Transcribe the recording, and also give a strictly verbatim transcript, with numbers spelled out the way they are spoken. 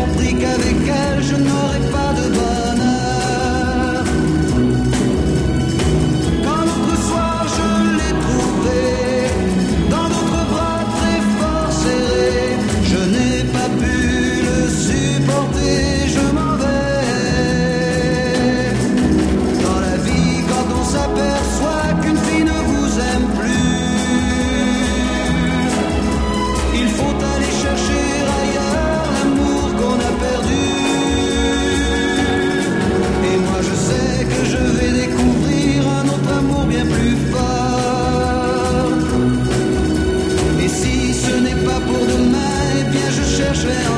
compris qu'avec elle je n'aurais pas de bonheur. Quand l'autre soir je l'ai trouvée dans d'autres bras très fort serrés, je n'ai pas pu le supporter, je m'en vais. Dans la vie, quand on s'aperçoit qu'une fille ne vous aime plus, il faut aller chercher ailleurs l'amour qu'on a perdu. Et moi je sais que je vais découvrir un autre amour bien plus fort. Et si ce n'est pas pour demain, eh bien je chercherai